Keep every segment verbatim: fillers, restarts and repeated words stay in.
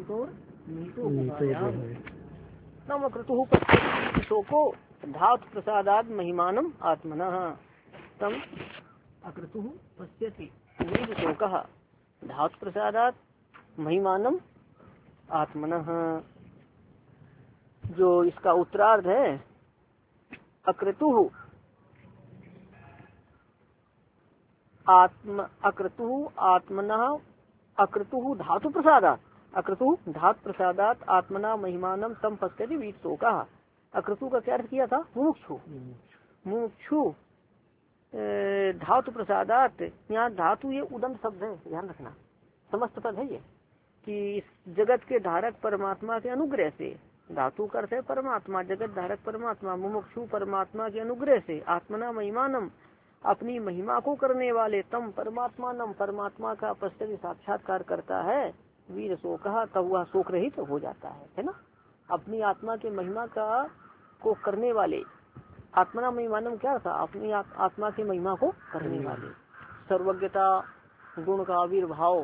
तम अक्रतुः शोको धातु प्रसादाद महिमानम आत्मनः। तम अक्रतुः पश्यति वीर शोकः धातु प्रसादात महिमानम आत्मनः। जो इसका उत्तरार्ध है अक्रतुः आत्म अक्रतुः आत्मनः अक्रतुः धातु प्रसादात अक्रतुः धातु प्रसादात आत्मना महिमानम तम पश्यति वीर शोकः। अक्रतु का क्या अर्थ किया था? मुमुक्षु। मुमुक्षु धातु प्रसादात, यहाँ धातु ये उदंत शब्द है, ध्यान रखना, समस्त पद है ये कि इस जगत के धारक परमात्मा के अनुग्रह से, धातु का अर्थ है परमात्मा, जगत धारक परमात्मा, मुमुक्षु परमात्मा के अनुग्रह से, आत्मना महिमानम अपनी महिमा को करने वाले, तम परमात्मा नम परमात्मा का पश्चिम साक्षात्कार करता है, वीर शोकः तब वह शोक रहित हो जाता है, है ना। अपनी आत्मा के महिमा का को करने वाले, आत्मना महिमानम क्या था? अपनी आत्मा की महिमा को करने वाले, सर्वज्ञता गुण का आविर्भाव,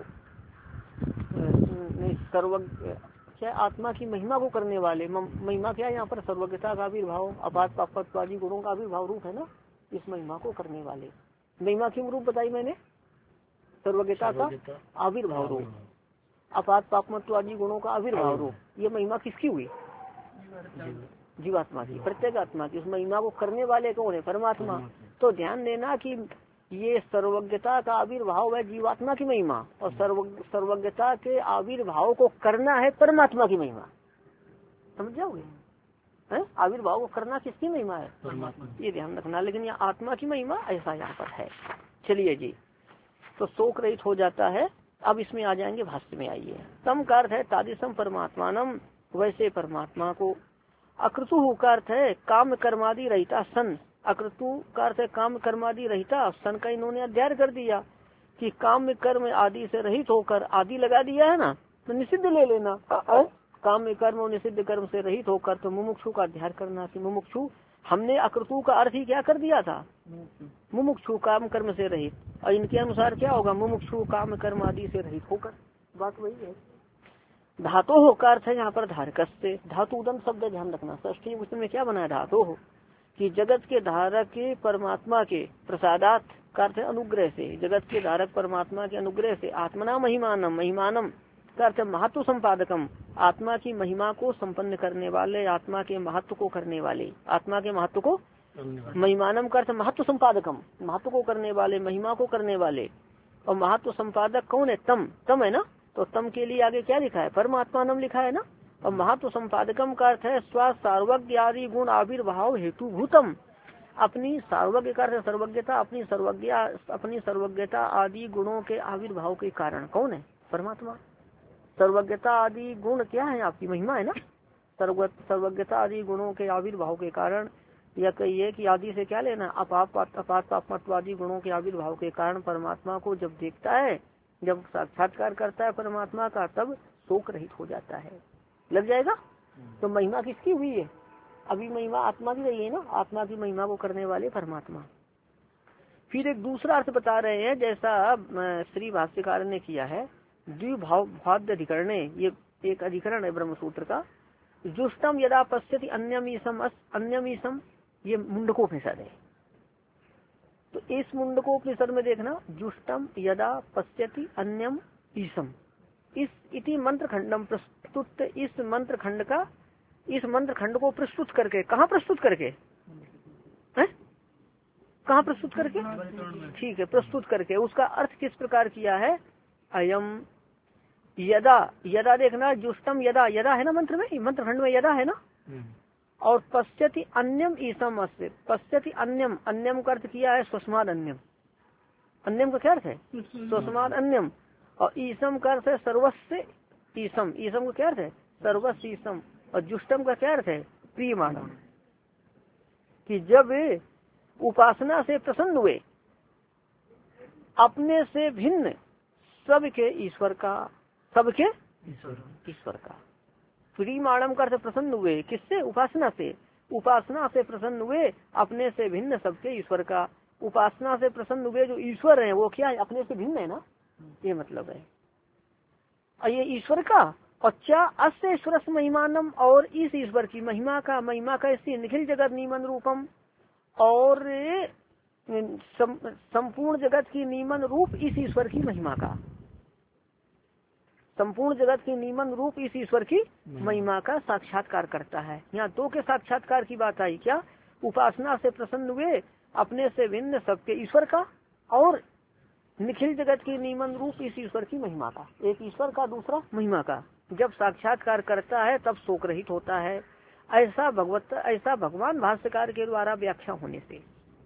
सर्वज्ञ क्या आत्मा की महिमा को करने वाले, महिमा क्या है यहाँ पर? सर्वज्ञता का आविर्भाव, अपात पापत्वादी गुणों का आविर्भाव रूप है ना, इस महिमा को करने वाले। महिमा की रूप बताई मैंने, सर्वज्ञता का आविर्भाव रूप, अपात पापमत्वादी गुणों का आविर्भाव रूप। ये महिमा किसकी हुई? जीवात्मा की, प्रत्येक आत्मा की। उस महिमा को करने वाले कौन है? परमात्मा। तो ध्यान देना कि ये सर्वज्ञता का आविर्भाव है जीवात्मा की महिमा, और सर्व सर्वज्ञता के आविर्भाव को करना है परमात्मा की महिमा। समझ जाओगे? आविर्भाव को करना किसकी महिमा है? परमात्मा। ये ध्यान रखना। लेकिन यहाँ आत्मा की महिमा ऐसा यहाँ पर है। चलिए जी, तो शोक रहित हो जाता है। अब इसमें आ जाएंगे भाष्य में। आइए, तम का अर्थ है तादिसम परमात्मानम, वैसे परमात्मा को। अक्रतु का अर्थ है काम कर्मादि रहिता सन। अक्रतु का अर्थ है काम कर्मादि रहिता, सन का इन्होंने अध्ययन कर दिया कि काम कर्म आदि से रहित होकर, आदि लगा दिया है ना, तो निषिद्ध ले लेना। काम कर्म और निषिद्ध कर्म से रहित होकर, तो मुमुक्षु का अध्ययन करना कि मुमुक्षु, हमने अक्रतु का अर्थ ही क्या कर दिया था? मुमुक्षु काम कर्म से रहित, और इनके अनुसार क्या होगा? मुमुक्षु काम कर्म आदि से रहित होकर। बात वही है। धातु हो का अर्थ है यहाँ पर धारक से, धातु उदम शब्द ध्यान रखना। षष्ठी उसमें क्या बना है? धातु हो कि जगत के धारक के परमात्मा के प्रसादात का अर्थ है अनुग्रह से, जगत के धारक परमात्मा के अनुग्रह से, आत्मना महिमानम, महिमानम का अर्थ है महत्व संपादकम, आत्मा की महिमा को संपन्न करने वाले, आत्मा के महत्व को करने वाले, आत्मा के महत्व को, महिमानम का अर्थ महत्व संपादकम, महत्व को करने वाले, महिमा को करने वाले। और महत्व संपादक कौन है? तम, तम है ना, तो तम के लिए आगे क्या लिखा है? परमात्मा नाम लिखा है ना। और महत्व संपादकम का अर्थ है स्व सार्वज्ञ आदि गुण आविर्भाव हेतु भूतम, अपनी सार्वज्ञ का अर्थ सर्वज्ञता, अपनी सर्वज्ञ अपनी सर्वज्ञता आदि गुणों के आविर्भाव के कारण कौन है? परमात्मा। सर्वज्ञता आदि गुण क्या है? आपकी महिमा है ना। सर्व सर्वज्ञता आदि गुणों के आविर्भाव के कारण, या कहिए कि आदि से क्या लेना? अपाप अपात पापमत्वादि गुणों के आविर्भाव के कारण परमात्मा को जब देखता है, जब साक्षात्कार करता है परमात्मा का, तब शोक रहित हो जाता है। लग जाएगा। तो महिमा किसकी हुई है? अभी महिमा आत्मा की रही है ना, आत्मा की महिमा को करने वाले परमात्मा। फिर एक दूसरा अर्थ बता रहे हैं, जैसा श्री भाष्यकार ने किया है, द्विभाव भाद्य अधिकरण, ये एक अधिकरण है ब्रह्मसूत्र का। जुष्टम यदा पश्यति अन्यमीसम अन्यमीसम, ये मुंडकोपनिषद है। तो इस मुंडकोपनिषद में देखना, जुष्टम यदा पश्यति अन्यम ईसम, इस इति मंत्र खंडम प्रस्तुत, इस मंत्र खंड का, इस मंत्र खंड को प्रस्तुत करके, कहाँ प्रस्तुत करके है? कहाँ प्रस्तुत करके? ठीक है, प्रस्तुत करके। उसका अर्थ किस प्रकार किया है? अयम यदा, यदा देखना, जुष्टम यदा, यदा है ना मंत्र में, मंत्र खंड में यदा है ना। और पश्यति अन्यम ईसम अस्य, पश्यति अन्यम, अन्यम का अर्थ किया है स्वस्माद अन्यम। अन्यम का क्या अर्थ है? स्वस्माद अन्यम। और ईसम का अर्थ है सर्वस्व ईसम, ईसम का क्या अर्थ है? सर्वस्व ईसम। और जुष्टम का क्या अर्थ है? प्रियमाणम। कि जब उपासना से प्रसन्न हुए, अपने से भिन्न सबके ईश्वर का, सबके ईश्वर का। प्रियमाणम का अर्थ प्रसन्न हुए, किससे? उपासना से। उपासना से प्रसन्न हुए अपने से भिन्न सबके ईश्वर का। उपासना से प्रसन्न हुए जो ईश्वर है वो क्या है? अपने से भिन्न है ना, ये मतलब है। और ये ईश्वर का और क्या अस्य ईश्वर महिमानम, और इस ईश्वर की महिमा का, महिमा का इससे निखिल जगत नियमन रूपम, और सम, संपूर्ण जगत की नियमन रूप इस ईश्वर की महिमा का, संपूर्ण जगत की नियमन रूप इस ईश्वर की महिमा का साक्षात्कार करता है। यहाँ दो के साक्षात्कार की बात आई, क्या उपासना से प्रसन्न हुए अपने से भिन्न सबके ईश्वर का, और निखिल जगत की नियमन रूप इस ईश्वर की महिमा का, एक ईश्वर का दूसरा महिमा का जब साक्षात्कार करता है तब शोक रहित होता है। ऐसा भगवत ऐसा भगवान भाष्यकार के द्वारा व्याख्या होने से,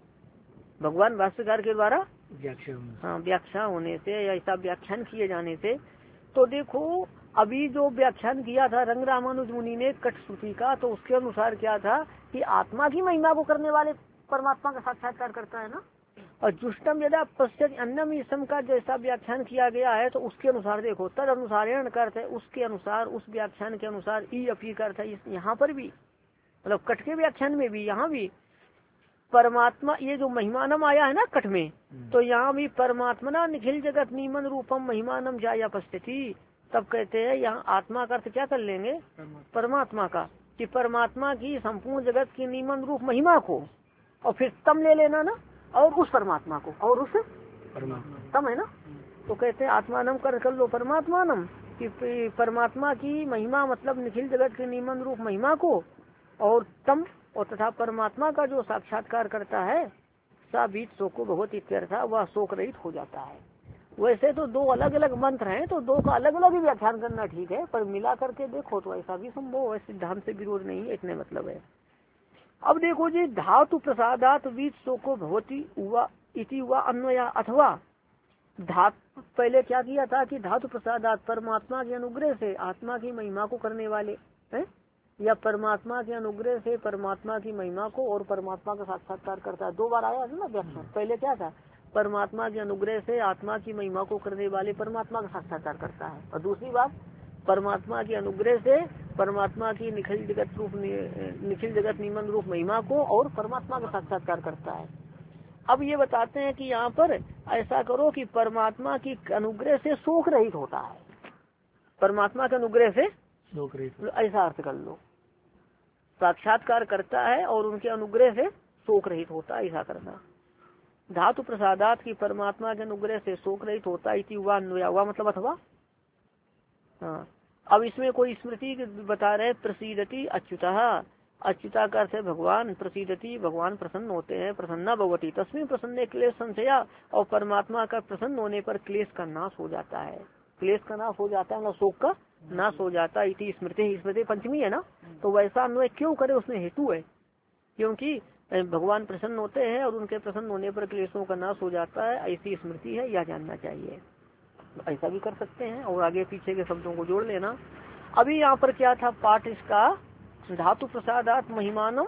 भगवान भाष्यकार के द्वारा व्याख्या हाँ व्याख्या होने से, ऐसा व्याख्यान किए जाने से। तो देखो अभी जो व्याख्यान किया था रंग रामानुज मुनि ने कटश्रुति का, तो उसके अनुसार क्या था कि आत्मा की महिमा को करने वाले परमात्मा का साक्षात्कार करता है ना, और जुष्टम यदा पश्चिम अन्नम ईसम का जैसा व्याख्यान किया गया है, तो उसके अनुसार देखो तद अनुसारण करते, उसके अनुसार उस व्याख्यान के अनुसार ई अपी करता है। यहाँ पर भी मतलब कट के व्याख्यान में भी, यहाँ भी परमात्मा, ये जो महिमानम आया है ना कट में, तो यहाँ भी परमात्मा निखिल जगत नियमन रूपम महिमानम जाया पश्यति, तब कहते हैं यहाँ आत्मा का अर्थ क्या कर लेंगे, परमात्मा का, कि परमात्मा की संपूर्ण जगत की नियमन रूप महिमा को, और फिर तम ले लेना ना, और उस परमात्मा को, और उस तम है ना, तो कहते हैं आत्मानम कर कर लो परमात्मानम, कि परमात्मा की महिमा मतलब निखिल जगत के नियमन रूप महिमा को, और तम और तथा परमात्मा का जो साक्षात्कार करता है सा बीच शोको बहुत इत्यर्था, वह शोक रहित हो जाता है। वैसे तो दो अलग अलग मंत्र हैं, तो दो का अलग अलग ही व्याख्यान करना ठीक है, पर मिला करके देखो तो ऐसा भी संभव है, सिद्धांत से विरोध नहीं है, इतने मतलब है। अब देखो जी, धातु प्रसादात बीच शोको भवती हुआ इति हुआ अन्वया, अथवा धातु पहले क्या किया था कि धातु प्रसादात परमात्मा के अनुग्रह से आत्मा की महिमा को करने वाले हैं, या परमात्मा के अनुग्रह से परमात्मा की महिमा को और परमात्मा का साक्षात्कार करता है। दो बार आया है ना व्याख्यान, पहले क्या था परमात्मा के अनुग्रह से आत्मा की महिमा को करने वाले परमात्मा का साक्षात्कार करता है, और दूसरी बात परमात्मा के अनुग्रह से परमात्मा की निखिल जगत रूप निखिल जगत नियमन रूप महिमा को और परमात्मा का साक्षात्कार करता है। अब ये बताते हैं कि यहाँ पर ऐसा करो कि परमात्मा की अनुग्रह से शोक रहित होता है, परमात्मा के अनुग्रह से शोक रहित, ऐसा अर्थ कर लो, साक्षात्कार करता है और उनके अनुग्रह से शोक रहित होता है, ऐसा करना। धातु प्रसादात की परमात्मा के अनुग्रह से शोक रहित होता है, इति हुआ अन्वया, हुआ मतलब अथवा। हाँ, अब इसमें कोई स्मृति बता रहे, प्रसीदति अच्युतः, अच्युता का अर्थ है भगवान, प्रसीदति भगवान प्रसन्न होते हैं, प्रसन्ना भगवती तस्मिन प्रसन्न क्लेश संशया, और परमात्मा का प्रसन्न होने पर क्लेश का नाश हो जाता है, क्लेश का नाश हो जाता है ना, शोक का नाश हो जाता है। इति स्मृति, स्मृति पंचमी है ना, तो वैसा अन्वय क्यों करे, उसमें हेतु है, क्योंकि भगवान प्रसन्न होते हैं और उनके प्रसन्न होने पर क्लेशों का नाश हो जाता है, ऐसी स्मृति है, यह जानना चाहिए। ऐसा भी कर सकते हैं, और आगे पीछे के शब्दों को जोड़ लेना। अभी यहाँ पर क्या था पाठ इसका, धातु प्रसादात महिमानम,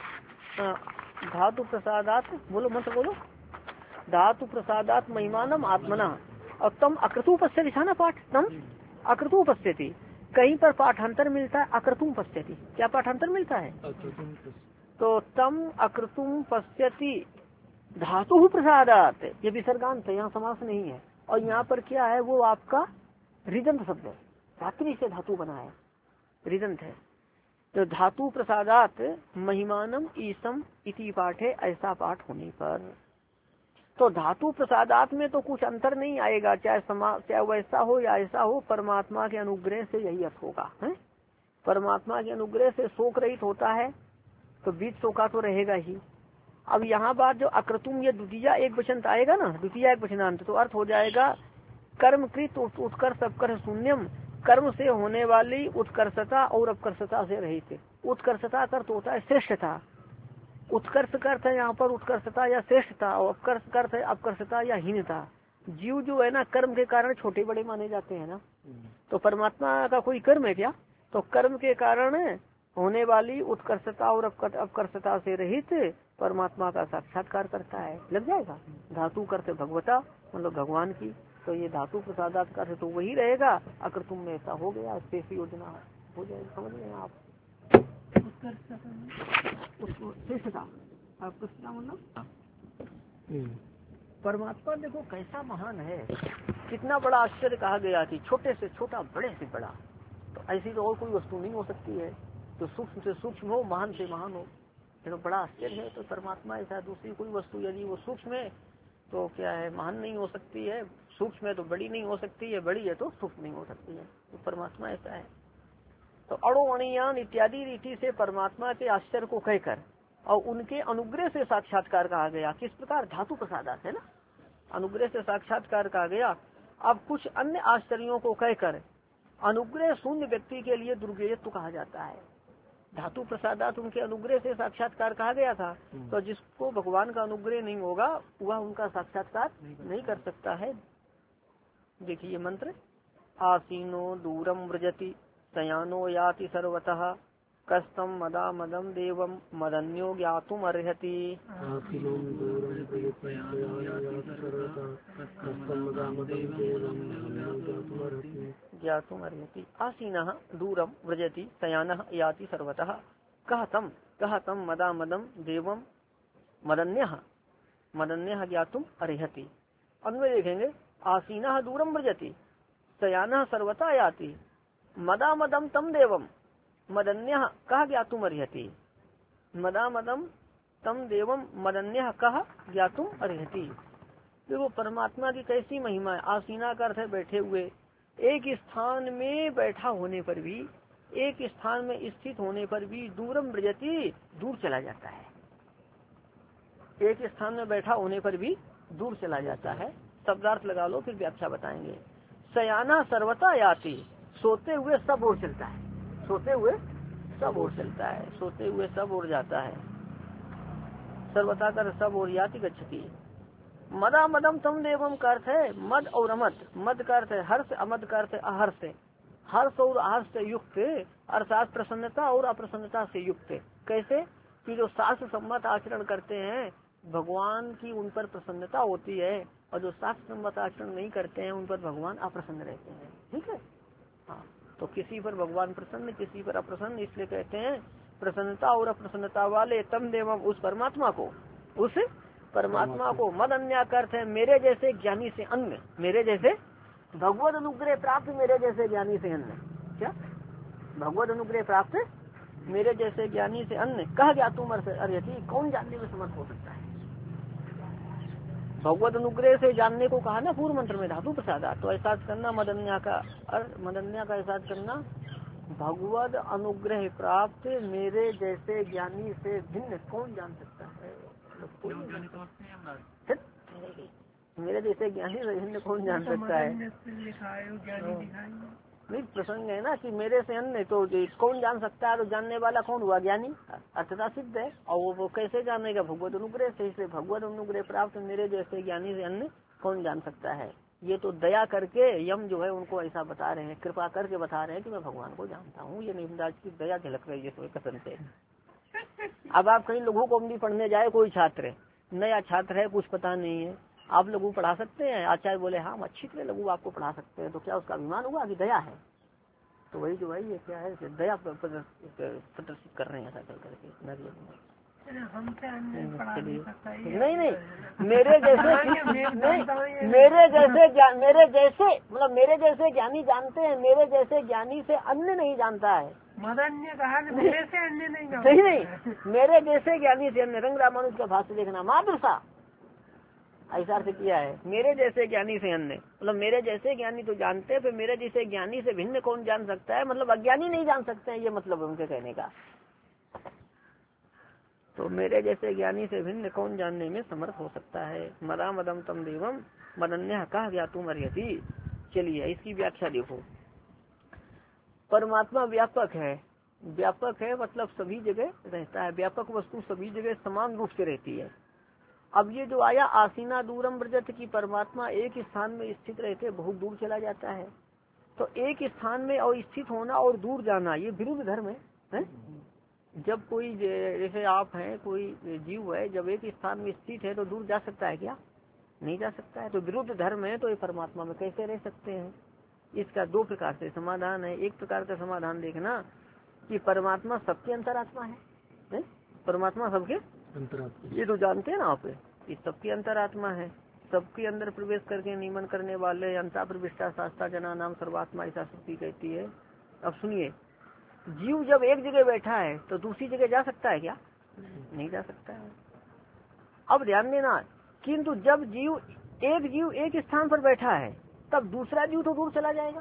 धातु प्रसादात बोलो मत बोलो, धातु प्रसादात महिमानम आत्मना, और तम अक्रतु पश्यति था ना पाठ, तम अक्रतु पश्यति, कहीं पर पाठांतर मिलता है अक्रतुम पश्यति, क्या पाठांतर मिलता है, तो तम अक्रतुम पश्यति धातु प्रसादात, ये विसर्गांत है, यहाँ समास नहीं है, और यहाँ पर क्या है वो आपका रिदंत शब्द है, धात्री से धातु बना है, रिदंत है, तो धातु प्रसादात महिमानम ईसम इति पाठ है, ऐसा पाठ होने पर तो धातु प्रसादात में तो कुछ अंतर नहीं आएगा, चाहे समा चाहे वैसा हो या ऐसा हो, परमात्मा के अनुग्रह से यही अर्थ होगा है? परमात्मा के अनुग्रह से शोक रहित होता है, तो बीच शोका तो रहेगा ही। अब यहाँ बात जो अक्रतुम, ये द्वितीय एक वचन आएगा ना, द्वितीय एक वचनांत, तो अर्थ हो जाएगा कर्मकृत उत्कर्ष अपकर्ष शून्यम, कर्म से होने वाली उत्कर्षता और अपकर्षता से रहित। उत्कर्षता का अर्थ होता है श्रेष्ठता, उत्कर्ष का अर्थ है यहाँ पर उत्कर्षता या श्रेष्ठता, और अपकर्ष का अर्थ है अपकर्षता या हीनता। जीव जो है ना कर्म के कारण छोटे बड़े माने जाते हैं ना, तो परमात्मा का कोई कर्म है क्या, तो कर्म के कारण होने वाली उत्कर्षता और अपकर्षता से रहित परमात्मा का साक्षात्कार करता है। लग जाएगा, धातु करते भगवता मतलब भगवान की, तो ये धातु प्रसादात का अर्थ तो वही रहेगा। अगर तुम में ऐसा हो गया, शेष योजना हो जाएगी, समझ लेना आप। परमात्मा देखो कैसा महान है, कितना बड़ा आश्चर्य कहा गया कि छोटे से छोटा बड़े से बड़ा, तो ऐसी तो और कोई वस्तु नहीं हो सकती है। तो सूक्ष्म से सूक्ष्म हो, महान से महान हो, ये तो बड़ा आश्चर्य है। तो परमात्मा ऐसा दूसरी कोई वस्तु यदि वो सूक्ष्म है तो क्या है, महान नहीं हो सकती है, सूक्ष्म है तो बड़ी नहीं हो सकती है, बड़ी है तो सूक्ष्म नहीं हो सकती है। तो परमात्मा ऐसा है। तो अणु अणियान इत्यादि रीति से परमात्मा के आश्चर्य को कहकर और उनके अनुग्रह से साक्षात्कार कहा गया। किस प्रकार? धातु प्रसादात है ना, अनुग्रह से साक्षात्कार कहा गया। अब कुछ अन्य आश्चर्यों को कहकर अनुग्रह शून्य व्यक्ति के लिए दुर्गेयत्व कहा जाता है। धातु प्रसादात उनके अनुग्रह से साक्षात्कार कहा गया था, तो जिसको भगवान का अनुग्रह नहीं होगा वह उनका साक्षात्कार नहीं कर सकता है। देखिए मंत्र, आसीनो दूरम व्रजति शयानो याति सर्वतः कस्तम मदा मदम देवम मदन्यो ज्ञातुम अर्हति। ज्ञातुम अर्हति। आसीनः दूरम व्रजति शयानः याति सर्वतः कह तम कह तम मदा मदम देवम मदन्यः मदन्यः ज्ञातुम अर्हति। अन्वय देखेंगे, आसीनः दूरम व्रजति शयानः सर्वतः याति मदा मदम तम देवम मदन्यः कह ज्ञातुम अर्हति। मदा मदम तम देवम मदन्यः कह ज्ञातुम अर्हति। देखो परमात्मा की कैसी महिमा है। आसीना का अर्थ है बैठे हुए, एक स्थान में बैठा होने पर भी, एक स्थान में स्थित होने पर भी दूरम व्रजति दूर चला जाता है। एक स्थान में बैठा होने पर भी दूर चला जाता है। शब्दार्थ लगा लो फिर व्याख्या बताएंगे। शयाना सर्वथा याति, सोते हुए सब ओर चलता है, सोते हुए सब ओर चलता है, सोते हुए सब ओर जाता है। सर्वथा कर सब ओर याति गच्छति। मदा मदम तम देवम का अर्थ है मद और अमद। मद का अर्थ है हर्ष, अमद का अर्थ है अहर्ष। हर्ष और अहर्ष से युक्त अर्थात प्रसन्नता और अप्रसन्नता से युक्त। कैसे कि जो शास्त्र सम्मत आचरण करते हैं भगवान की उन पर प्रसन्नता होती है, और जो शास्त्र सम्मत आचरण नहीं करते हैं उन पर भगवान अप्रसन्न रहते हैं। ठीक है, हाँ। तो किसी पर भगवान प्रसन्न, किसी पर अप्रसन्न, इसलिए कहते हैं प्रसन्नता और अप्रसन्नता वाले तम देवम उस परमात्मा को, उस परमात्मा को। मद अन्य का अर्थ है मेरे जैसे ज्ञानी से अन्य, मेरे जैसे भगवत अनुग्रह प्राप्त मेरे जैसे ज्ञानी से अन्य। क्या? भगवत अनुग्रह प्राप्त मेरे जैसे ज्ञानी से अन्य कह ज्ञातुम अर्हति, कौन जानने में समर्थ हो सकता है। भगवत अनुग्रह से जानने को कहा ना पूर्व मंत्र में धातु प्रसादा। तो ऐसा करना मदन्या का मदन्या का ऐसा करना भगवत अनुग्रह प्राप्त मेरे जैसे ज्ञानी से भिन्न कौन जान सकता है। मेरे जैसे ज्ञानी से भिन्न कौन जान सकता है। नहीं, प्रसंग है ना कि मेरे से अन्य, तो कौन जान सकता है। तो जानने वाला कौन हुआ? ज्ञानी, अर्थता सिद्ध है। और वो, वो कैसे जानेगा? भगवत अनुग्रह से। इसलिए भगवत अनुग्रह प्राप्त मेरे जैसे ज्ञानी से अन्य कौन जान सकता है। ये तो दया करके यम जो है उनको ऐसा बता रहे हैं, कृपा करके बता रहे हैं कि मैं भगवान को जानता हूँ। ये निमराज की दया झलक रही है कथन से। अब आप कहीं लघु कौमुदी पढ़ने जाए, कोई छात्र नया छात्र है, कुछ पता नहीं है, आप लघु पढ़ा सकते हैं। आचार्य बोले हाँ हम अच्छी तरह लघु आपको पढ़ा सकते हैं, तो क्या उसका अभिमान हुआ कि दया है? तो वही जो है ये क्या है, दया प्रदर्शित कर रहे हैं ऐसा कर करके। नहीं नहीं, मेरे जैसे नहीं, मेरे जैसे मेरे जैसे मतलब मेरे जैसे ज्ञानी जानते हैं, मेरे जैसे ज्ञानी से अन्य नहीं जानता है। मदन्य कहा मेरे से अन्य नहीं जानता। नहीं नहीं, मेरे जैसे ज्ञानी से अन्य। रंग रामानुज का भाष्य देखना, मातृसा ऐसा अर्थ किया है। मेरे जैसे ज्ञानी से अन्य मतलब मेरे जैसे ज्ञानी तो जानते हैं, फिर मेरे जैसे ज्ञानी से भिन्न कौन जान सकता है। मतलब अज्ञानी नहीं जान सकते हैं, ये मतलब है उनके कहने का। तो मेरे जैसे ज्ञानी से भिन्न कौन जानने में समर्थ हो सकता है। मदा मदम तम देवम मदन्य कहा गया तुम अर्हति। चलिए इसकी व्याख्या देखो। परमात्मा व्यापक है। व्यापक है मतलब सभी जगह रहता है। व्यापक वस्तु सभी जगह समान रूप से रहती है। अब ये जो आया आसीना दूरम व्रजत की परमात्मा एक स्थान में स्थित रहते बहुत दूर चला जाता है। तो एक स्थान में और स्थित होना और दूर जाना ये विरुद्ध धर्म है, है? जब कोई जैसे आप हैं, कोई जीव है, जब एक स्थान में स्थित है तो दूर जा सकता है क्या? नहीं जा सकता है। तो विरुद्ध धर्म है, तो ये परमात्मा में कैसे रह सकते हैं? इसका दो प्रकार से समाधान है। एक प्रकार का समाधान देखना कि परमात्मा सबके अंतरात्मा है, है? परमात्मा सबके अंतरात्मा, ये तो जानते हैं ना आप, ये सबके अंतरात्मा है। सबके अंदर प्रवेश करके नियमन करने वाले अंता प्रविष्टा शास्त्रा जना नाम सर्वात्मा ऐसा श्रुति कहती है। अब सुनिए, जीव जब एक जगह बैठा है तो दूसरी जगह जा सकता है क्या? नहीं जा सकता है। अब ध्यान देना, किंतु जब जीव एक जीव एक स्थान पर बैठा है तब दूसरा जीव तो दूर चला जाएगा।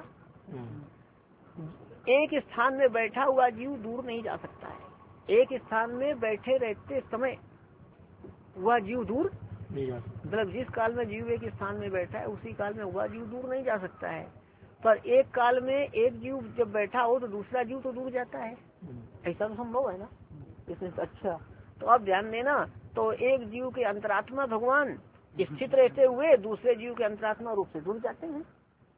एक स्थान में बैठा हुआ जीव दूर नहीं जा सकता है। एक स्थान में बैठे रहते समय वह जीव दूर नहीं जा सकता, मतलब जिस काल में जीव एक स्थान में बैठा है उसी काल में वह जीव दूर नहीं जा सकता है। पर एक काल में एक जीव जब बैठा हो तो दूसरा जीव तो दूर जाता है, ऐसा तो संभव है ना। इसमें अच्छा, तो अब ध्यान देना, तो एक जीव के अंतरात्मा भगवान स्थित रहते हुए दूसरे जीव के अंतरात्मा रूप से दूर जाते हैं।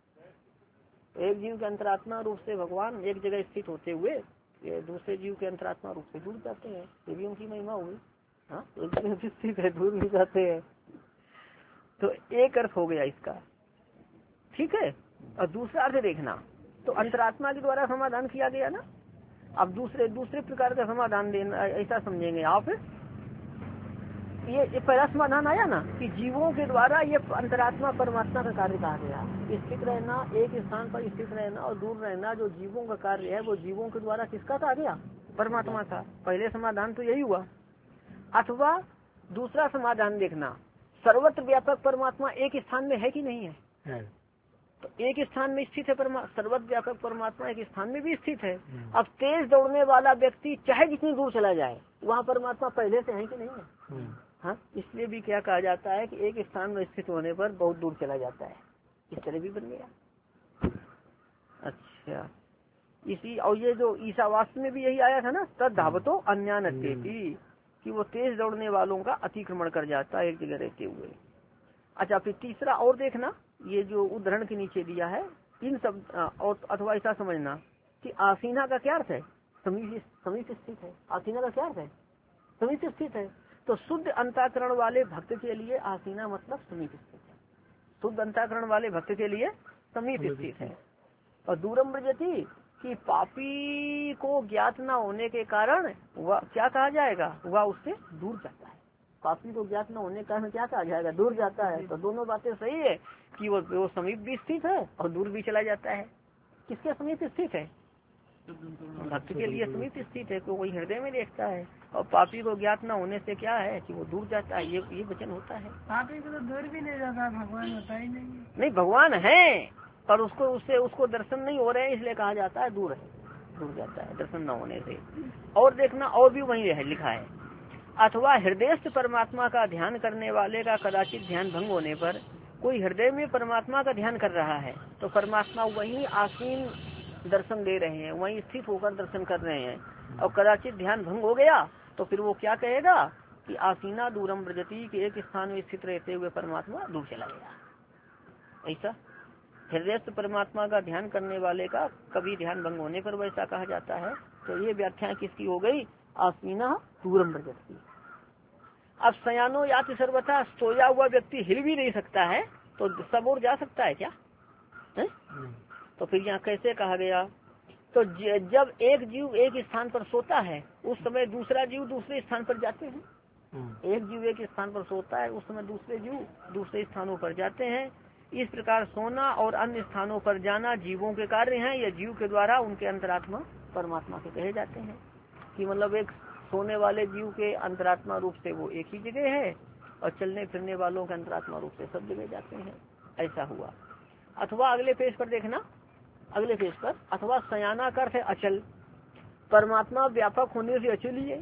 एक जीव के अंतरात्मा रूप से भगवान एक जगह स्थित होते हुए ये दूसरे जीव के अंतरात्मा रूप से दूर जाते हैं। ये भी उनकी महिमा हुई। हाँ, एक जगह स्थित है, दूर भी जाते हैं। तो एक अर्थ हो गया इसका, ठीक है। और दूसरा अर्थ देखना, तो अंतरात्मा के द्वारा समाधान किया गया ना। अब दूसरे दूसरे प्रकार का समाधान देना, ऐसा समझेंगे आप। ये, ये पहला समाधान आया ना कि जीवों के द्वारा ये अंतरात्मा परमात्मा का कार्य कहा गया। स्थित रहना, एक स्थान पर स्थित रहना और दूर रहना जो जीवों का कार्य है वो जीवों के द्वारा किसका कहा गया? परमात्मा का। पहले समाधान तो यही हुआ। अथवा दूसरा समाधान देखना, सर्वत्र व्यापक परमात्मा एक स्थान में है कि नहीं है, है। तो एक स्थान में स्थित है परमात्मा, सर्वत्र व्यापक परमात्मा एक स्थान में भी स्थित है। अब तेज दौड़ने वाला व्यक्ति चाहे जितनी दूर चला जाए वहाँ परमात्मा पहले से है कि नहीं है? हाँ, इसलिए भी क्या कहा जाता है कि एक स्थान में स्थित होने पर बहुत दूर चला जाता है। इस तरह भी बन गया। अच्छा, इसी और ये जो ईशावास्य में भी यही आया था ना, तद धावतो अन्यानत्येति, कि वो तेज दौड़ने वालों का अतिक्रमण कर जाता है एक जगह रहते हुए। अच्छा, फिर तीसरा और देखना, ये जो उदाहरण के नीचे दिया है इन सब, और अथवा ऐसा समझना कि आसीना का क्या अर्थ है? समीप समीप स्थित है। आसीना का क्या अर्थ है? समीप स्थित है। तो शुद्ध अंतःकरण वाले भक्त के लिए आसीना मतलब समीप स्थित है। शुद्ध अंतःकरण वाले भक्त के लिए समीप स्थित है। और दूरम व्रजति कि पापी को ज्ञात न होने के कारण वह क्या कहा जाएगा? वह उससे दूर जाता है। पापी को ज्ञात न होने के कारण क्या कहा जाएगा? दूर जाता है। तो दोनों बातें सही है कि वो, वो समीप भी स्थित है और दूर भी चला जाता है। किसके समीप स्थित है? भक्त के लिए समीप स्थित है, कोई हृदय में देखता है। और पापी को ज्ञात न होने से क्या है कि वो दूर जाता है। ये ये वचन होता है। पापी को तो दूर भी नहीं जाता, भगवान होता ही नहीं। नहीं, भगवान है पर उसको उससे उसको दर्शन नहीं हो रहे हैं, इसलिए कहा जाता है दूर है, दूर जाता है दर्शन न होने से। और देखना, और भी वही है लिखा है, अथवा हृदयस्थ परमात्मा का ध्यान करने वाले का कदाचित ध्यान भंग होने पर, कोई हृदय में परमात्मा का ध्यान कर रहा है तो परमात्मा वहीं आसीन दर्शन दे रहे हैं, वहीं स्थित होकर दर्शन कर रहे हैं, और कदाचित ध्यान भंग हो गया तो फिर वो क्या कहेगा कि आसीना दूरम व्रजति, के एक स्थान में स्थित रहते हुए परमात्मा दूर चला गया। ऐसा हृदयस्थ परमात्मा का ध्यान करने वाले का कभी ध्यान भंग होने पर वैसा कहा जाता है। तो ये व्याख्या किसकी हो गई? आसीना दूरम व्रजति। अब सयानो याति सर्वथा, सोया हुआ व्यक्ति हिल भी नहीं सकता है तो सब और जा सकता है क्या है? तो फिर यहाँ कैसे कहा गया? तो जब एक जीव एक स्थान पर सोता है उस समय दूसरा जीव दूसरे स्थान पर जाते हैं। एक जीव एक स्थान पर सोता है उस समय दूसरे जीव दूसरे स्थानों पर जाते हैं। इस प्रकार सोना और अन्य स्थानों पर जाना जीवों के कार्य हैं, या जीव के द्वारा उनके अंतरात्मा परमात्मा के कहे जाते हैं। कि मतलब एक सोने वाले जीव के अंतरात्मा रूप से वो एक ही जगह है और चलने फिरने वालों के अंतरात्मा रूप से सब जगह जाते हैं। ऐसा हुआ। अथवा अगले पेज पर देखना, अगले पेज पर, अथवा सयाना का अर्थ है अचल। परमात्मा व्यापक होने से अचल ही है,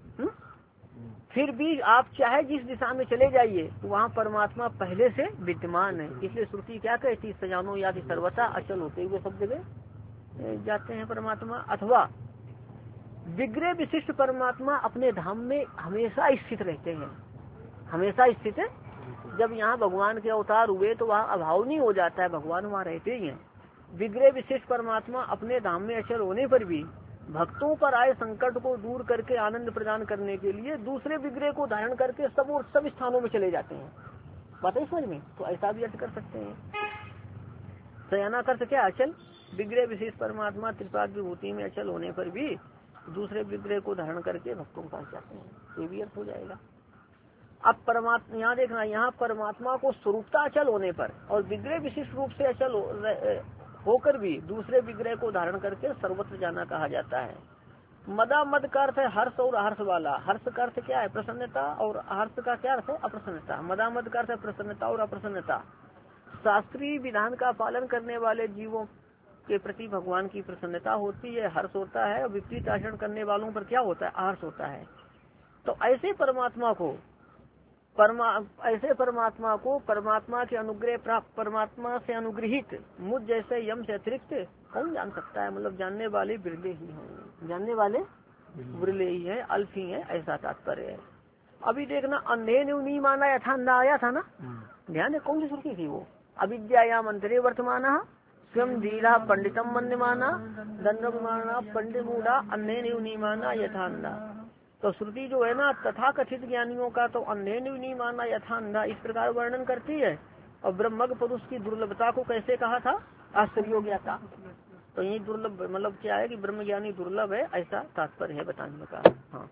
फिर भी आप चाहे जिस दिशा में चले जाइए तो वहाँ परमात्मा पहले से विद्यमान है। इसलिए श्रुति क्या कहती? सयानो याति सर्वथा, अचल होते हुए सब जगह जाते हैं परमात्मा। अथवा विग्रह विशिष्ट परमात्मा अपने धाम में हमेशा स्थित रहते हैं, हमेशा स्थित है। जब यहाँ भगवान के अवतार हुए तो वहाँ अभाव नहीं हो जाता है, भगवान वहाँ रहते ही हैं। विग्रह विशिष्ट परमात्मा अपने धाम में अचल होने पर भी भक्तों पर आए संकट को दूर करके आनंद प्रदान करने के लिए दूसरे विग्रह को धारण करके सब और सब स्थानों में चले जाते हैं। बात है समझ में? तो ऐसा भी अर्थ कर सकते हैं। सयाना कर क्या? अचल। विग्रह विशेष परमात्मा त्रिपाद विभूति में अचल होने पर भी दूसरे विग्रह को धारण करके भक्तों के पास जाते हैं, ये भी अर्थ हो जाएगा। अब परमात्मा यहाँ देखना, यहाँ परमात्मा को स्वरूपता अचल होने पर और विग्रह विशिष्ट रूप से अचल हो, होकर भी दूसरे विग्रह को धारण करके सर्वत्र जाना कहा जाता है। मदा मद का अर्थ है हर्ष और हर्ष वाला। हर्ष का अर्थ क्या है? प्रसन्नता। और हर्ष का क्या अर्थ है? अप्रसन्नता। मदा मद का अर्थ है प्रसन्नता और अप्रसन्नता। शास्त्रीय विधान का पालन करने वाले जीवों के प्रति भगवान की प्रसन्नता होती है, हर्ष होता है। और विपरीत आचरण करने वालों पर क्या होता है? हर्ष होता है। तो ऐसे परमात्मा को परमा ऐसे परमात्मा को परमात्मा के अनुग्रह प्राप्त, परमात्मा से अनुग्रहित मुझ जैसे यम से अतिरिक्त कौन जान सकता है? मतलब जानने वाले बिरले ही हैं, जानने वाले बिरले ही है, अल्प ही है, ऐसा तात्पर्य है। अभी देखना, अंधे ने नहीं माना यथा अंधा आया था ना, ध्यान है कौन सी श्रुति थी वो? अविद्यायाम अंतरे वर्तमाना स्वयं धीरा पंडितम मंद माना दंड माना पंडित मूढ़ा अन्य ने नहीं माना यथा अंधा। तो श्रुति जो है ना तथा कथित ज्ञानियों का तो अंधे ने नहीं माना यथा अंधा इस प्रकार वर्णन करती है। और ब्रह्मज्ञ पुरुष की दुर्लभता को कैसे कहा था? आश्चर्य ज्ञाता। तो ये दुर्लभ मतलब क्या है कि ब्रह्म ज्ञानी दुर्लभ है, ऐसा तात्पर्य है बताने का। हाँ,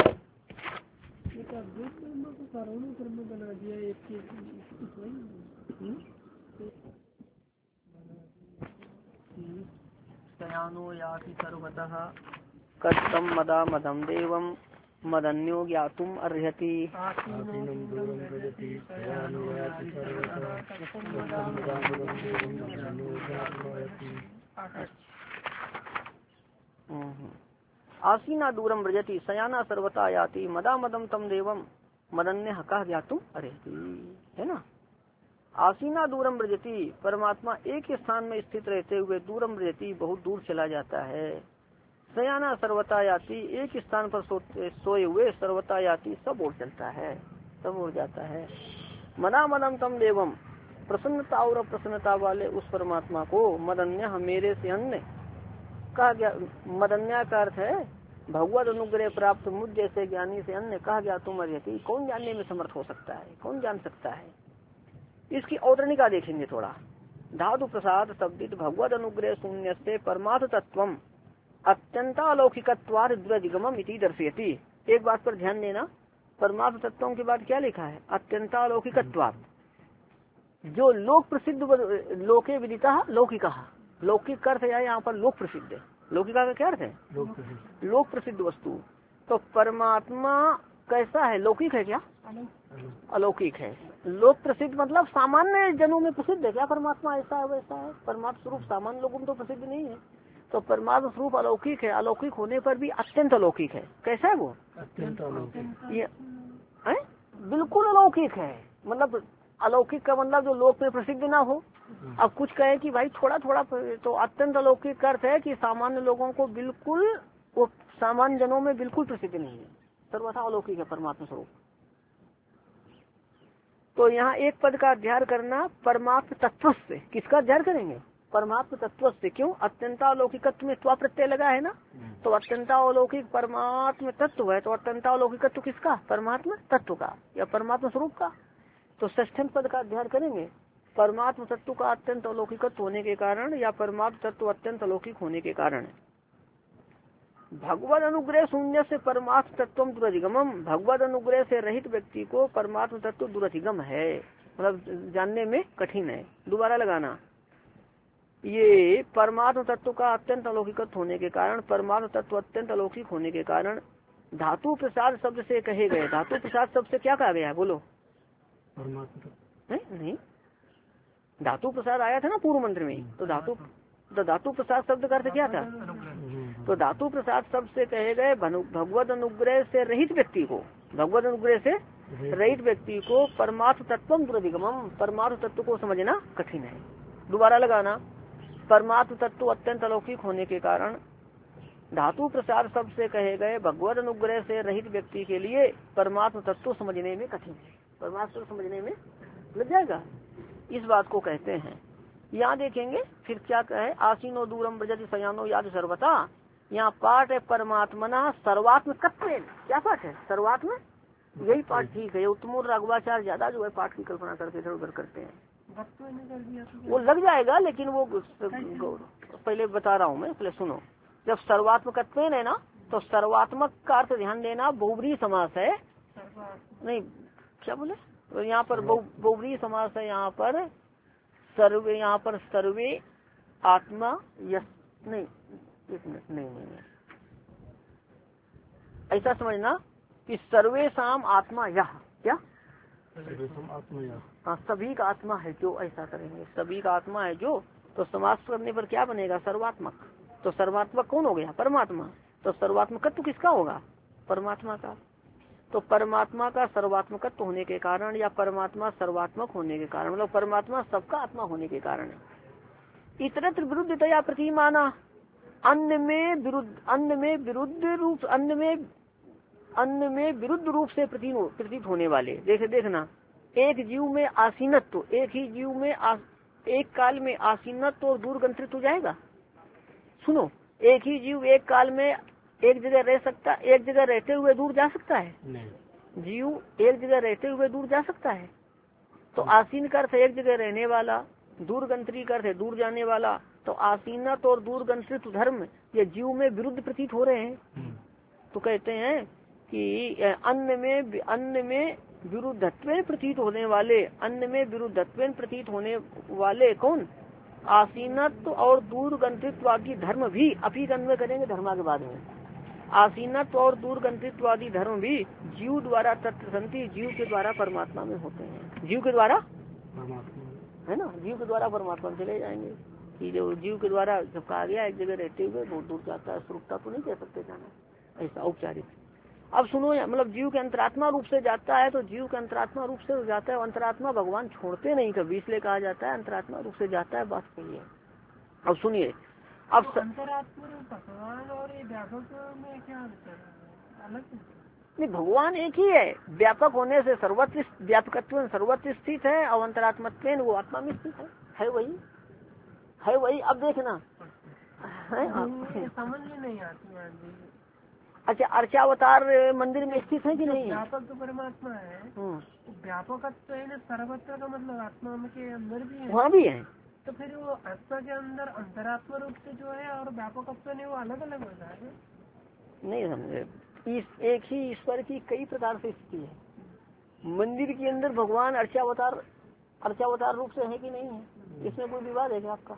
सयानो याति सर्वतः कथम मदा मदम देवम मदन्यो ज्ञातुम अर्हति। आसीना दूरम व्रजति सयाना सर्वता याति मदा मदम तम देवम मदन्य हका ज्ञातुम अर्हति, है ना। आसीना दूरम व्रजति, परमात्मा एक स्थान में स्थित रहते हुए दूरम व्रजति बहुत दूर चला जाता है। सयाना सर्वता याति, एक स्थान पर सोते सोए हुए सर्वता याति सब ओर चलता है, सब ओर जाता है। मदा मदम तम देवम, प्रसन्नता और अप्रसन्नता वाले उस परमात्मा को मदन्य मेरे से अन्य कहा गया। मदन्या का अर्थ है भगवत अनुग्रह प्राप्त मुझ जैसे ज्ञानी से अन्य कहा गया तुम अर्हति, कौन जानने में समर्थ हो सकता है, कौन जान सकता है। इसकी औतरणिका देखेंगे थोड़ा। धातु प्रसाद शब्दित भगवत अनुग्रह शून्य से परमार्थ तत्वम अत्यंतालौकिकत्वाद द्वैधिगमम इति दर्शयति। एक बात पर ध्यान देना, परमार्थ तत्वों के बाद क्या लिखा है? अत्यंतालौकिकत्वाद। जो लोक प्रसिद्ध लोके विदिता लौकिका, लौकिक अर्थ है यहाँ पर लोक प्रसिद्ध। लौकिका का क्या अर्थ है? लोक प्रसिद्ध वस्तु। तो परमात्मा कैसा है? लौकिक है क्या? अलौकिक है। लोक प्रसिद्ध मतलब सामान्य जनों में प्रसिद्ध है क्या परमात्मा? ऐसा है वैसा है। परमात्मा स्वरूप सामान्य लोगों में तो प्रसिद्ध नहीं है। तो परमात्मा स्वरूप अलौकिक है, अलौकिक होने पर भी अत्यंत अलौकिक है। कैसा है वो? अत्यंत अलौकिक। ये बिल्कुल अलौकिक है। मतलब अलौकिक का मतलब जो लोक में प्रसिद्ध ना हो। अब कुछ कहे कि भाई थोड़ा थोड़ा, तो अत्यंत अलौकिक का अर्थ है कि सामान्य लोगों को बिल्कुल, वो सामान्य जनों में बिल्कुल प्रसिद्ध नहीं है, सर्वथा अलौकिक है परमात्मा स्वरूप। तो यहाँ एक पद का अध्ययन करना परमात्म तत्व से। किसका अध्ययन करेंगे? परमात्म तत्व से। क्यों? अत्यंतालौकिकत्व में त्वा प्रत्यय लगा है ना, तो अत्यंतालौकिक परमात्म तत्व है। तो अत्यंतालौकिकत्व किसका? परमात्मा तत्व का या परमात्मा स्वरूप का। तो षष्ठम पद का अध्ययन करेंगे परमात्म तत्व का अत्यंत अलौकिकत्व होने के कारण या परमात्म तत्व अत्यंत अलौकिक होने के कारण। भगवद अनुग्रह शून्य से परमात्म तत्व दुरधिगमम, भगवद अनुग्रह से रहित व्यक्ति को परमात्म तत्व दुरधिगम है, मतलब जानने में कठिन है। दोबारा लगाना, ये परमात्म तत्व का अत्यंत अलौकिकत्व होने के कारण, परमात्म तत्व अत्यंत अलौकिक होने के कारण धातु प्रसाद शब्द से कहे गए। धातु प्रसाद शब्द से क्या कहा गया? बोलो। परमात्मा नहीं, धातु प्रसाद आया था ना पूर्व मंत्र में। तो धातु तो धातु प्रसाद शब्द का अर्थ क्या था? तो धातु प्रसाद शब्द से कहे गए भगवत अनुग्रह से रहित व्यक्ति को, भगवत अनुग्रह से रहित व्यक्ति को परमार्थ तत्व दुरधिगमम, परमार्थ तत्व को समझना कठिन है। दोबारा लगाना, परमात्म तत्व अत्यंत अलौकिक होने के कारण धातु प्रसाद शब्द से कहे गए भगवत अनुग्रह से रहित व्यक्ति के लिए परमात्म तत्व समझने में कठिन है। परमात्म तत्व समझने में लग जाएगा, इस बात को कहते हैं। यहाँ देखेंगे फिर क्या कहे, आसीनो दूरम ब्रजति सयानो याद सर्वता। यहाँ पाठ है परमात्मना सर्वात्मकत्व। क्या पाठ है? सर्वात्म। यही पाठ ठीक है। उत्तम राघवाचार्य ज्यादा जो है पाठ की कल्पना करके इधर उधर करते हैं, वो लग जाएगा। लेकिन वो पहले बता रहा हूँ मैं, पहले सुनो। जब सर्वात्मकत्व है ना, तो सर्वात्मक का अर्थ ध्यान देना बहुब्रीहि समास है। नहीं क्या बोले, यहाँ पर बहुब्रीहि समास है। यहाँ पर सर्वे, यहाँ पर सर्वे आत्मा यस नहीं एक मिनट नहीं नहीं नहीं ऐसा समझना कि सर्वेशाम आत्मा यह क्या आत्मा यह हाँ सभी का आत्मा है जो, ऐसा करेंगे सभी का आत्मा है जो, तो समास करने पर क्या बनेगा सर्वात्मक। तो सर्वात्मक कौन हो गया परमात्मा। तो सर्वात्मकत्व किसका होगा परमात्मा का। तो परमात्मा का सर्वात्मकत्व होने के कारण या परमात्मा सर्वात्मक होने के कारण मतलब परमात्मा सबका आत्मा होने के कारण है। इतरत्र विरुद्धतया प्रतिमाना अन्य में विरुद्ध अन्य में विरुद्ध रूप अन्य में अन्य में विरुद्ध रूप से प्रतीत प्रतीत होने वाले। देखे देखना एक जीव में आसीनत्व एक ही जीव में आ, एक काल में आसीनत्व और दूर गंतरित हो जाएगा। सुनो एक ही जीव एक काल में एक जगह रह सकता एक जगह रहते हुए दूर जा सकता है नहीं। जीव एक जगह रहते हुए दूर जा सकता है। तो आसीन का अर्थ एक जगह रहने वाला, दूर गंतरी का अर्थ है दूर जाने वाला। तो आसीनत और दूर गंतरित धर्म ये जीव में विरुद्ध प्रतीत हो रहे हैं। तो कहते हैं कि अन्य में अन्य में विरुद्धत्व प्रतीत होने वाले अन्य में विरुद्धत्व प्रतीत होने वाले कौन आसीनत्व और दूर गंतृत्वादी धर्म भी अपी अन्वय करेंगे धर्मा के बाद में। आसीनत्व और दूर गंतृत्वादी धर्म भी जीव द्वारा तत्व संति जीव के द्वारा परमात्मा में होते हैं। जीव के द्वारा है ना जीव के द्वारा परमात्मा में चले जाएंगे कि जो जीव के द्वारा जब कहा गया एक जगह रहते हुए बहुत दूर जाता है स्वरूपता तो नहीं कह सकते जाना ऐसा औपचारिक। अब सुनो मतलब जीव के अंतरात्मा रूप से जाता है तो जीव के अंतरात्मा रूप से जाता है। अंतरात्मा भगवान छोड़ते नहीं कभी इसलिए कहा जाता है अंतरात्मा रूप से जाता है। बात सही है। अब सुनिए अब तो अंतरात्मा भगवान और ये व्यापक में क्या अंतर है अलग नहीं भगवान एक ही है। व्यापक होने से सर्वत्र व्यापकत्व सर्वत्र स्थित है और अंतरात्मत्व वो आत्मा में स्थित है है वही है वही। अब देखना है समझ में नहीं आती। अच्छा अर्चावतार मंदिर में स्थित है कि नहीं है। व्यापक तो परमात्मा है व्यापकत्व है ना सर्वत्र का मतलब आत्मा के अंदर भी है वहाँ भी है। तो फिर वो आत्मा के अंदर अंतरात्मा रूप से जो है और व्यापकत्व नहीं वो अलग अलग हो जाएगा। नहीं समझे इस एक ही ईश्वर की कई प्रकार से स्थिति है। मंदिर के अंदर भगवान अर्चावतार अर्चावतार रूप से है कि नहीं है इसमें कोई विवाद है क्या आपका।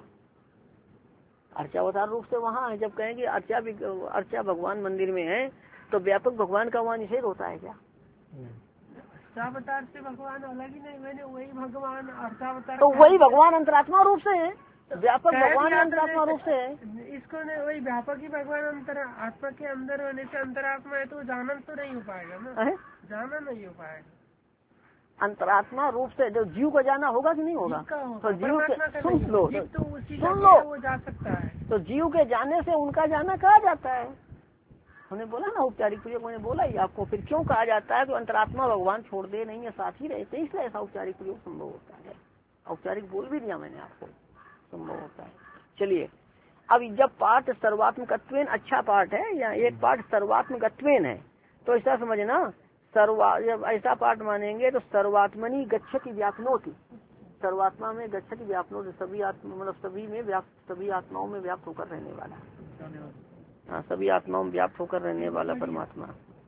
अर्चावतार रूप से वहाँ है। जब कहेंगे अर्चा अर्चा भगवान मंदिर में है तो व्यापक भगवान का वहाँ निषेध होता है क्या। अर्चावतार से भगवान अलग ही नहीं मैंने वही भगवान अर्चावतार तो वही भगवान अंतरात्मा रूप से है व्यापक भगवान अंतरात्मा रूप से है। इसको ने वही व्यापक ही भगवान अंतर आत्मा के अंदर होने से अंतरात्मा है तो जानन तो नहीं हो पाएगा ना जाना नहीं हो पाएगा। अंतरात्मा रूप से जो जीव को जाना होगा कि नहीं होगा। तो जीव के सुन लो तो सुन लो वो जा सकता है। तो जीव के जाने से उनका जाना कहा जाता है। उन्हें बोला ना औपचारिक प्रयोग मैंने बोला ही आपको। फिर क्यों कहा जाता है तो अंतरात्मा भगवान छोड़ दे नहीं है साथ ही रहते इसलिए ऐसा औपचारिक प्रयोग संभव होता है। औपचारिक बोल भी दिया मैंने आपको संभव होता है। चलिए अब जब पाठ सर्वात्मकत्वेन अच्छा पाठ है या एक पाठ सर्वात्मकत्वेन है तो ऐसा समझना सर्वा जब ऐसा पाठ मानेंगे तो सर्वात्मनि गच्छति व्यापनोति सर्वात्मा में गच्छति व्यापनोति सभी आत्मा मतलब सभी में व्याप्त सभी आत्माओं में व्याप्त होकर रहने वाला हाँ सभी आत्माओं में व्याप्त होकर रहने वाला परमात्मा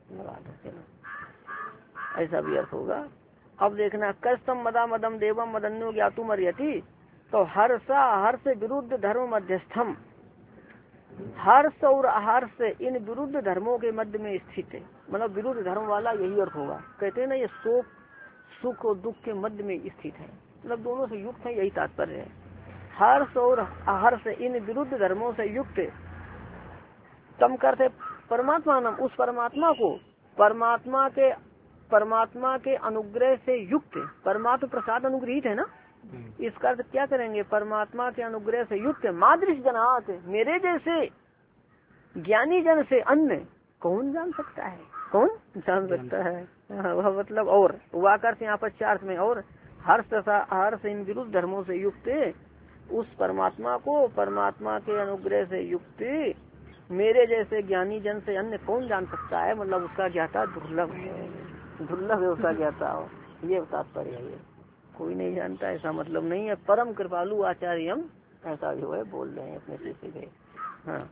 ऐसा भी अर्थ होगा। अब देखना कस्तम मदा मदम देवम मदन्यो ज्ञातुम अर्यति तो हर्षा हर्ष विरुद्ध धर्म मध्यस्थम हर्ष और हर्ष इन विरुद्ध धर्मों के मध्य में स्थित है। मतलब विरुद्ध धर्म वाला यही अर्थ होगा। कहते हैं ना ये शोक सुख और दुख के मध्य में स्थित है मतलब दोनों से युक्त है यही तात्पर्य है। हर्ष और हर्ष इन विरुद्ध धर्मों से युक्त तम करते परमात्मा नाम उस परमात्मा को परमात्मा के परमात्मा के अनुग्रह से युक्त परमात्मा प्रसाद अनुग्रहित है ना इसका अर्थ क्या करेंगे परमात्मा के अनुग्रह से युक्त मादृश जनात मेरे जैसे ज्ञानी जन से अन्य कौन जान सकता है कौन जान सकता है। वह मतलब और वाकर से यहाँ पर चार्थ में और हर्ष तथा हर्ष इन विरुद्ध धर्मों से युक्त उस परमात्मा को परमात्मा के अनुग्रह से युक्त मेरे जैसे ज्ञानी जन से अन्य कौन जान सकता है। मतलब उसका ज्ञाता दुर्लभ है दुर्लभ है उसका ज्ञाता हो ये तात्पर्य है। कोई नहीं जानता ऐसा मतलब नहीं है। परम कृपालु आचार्य हम ऐसा जो है बोल रहे हैं अपने शिष्य के। हाँ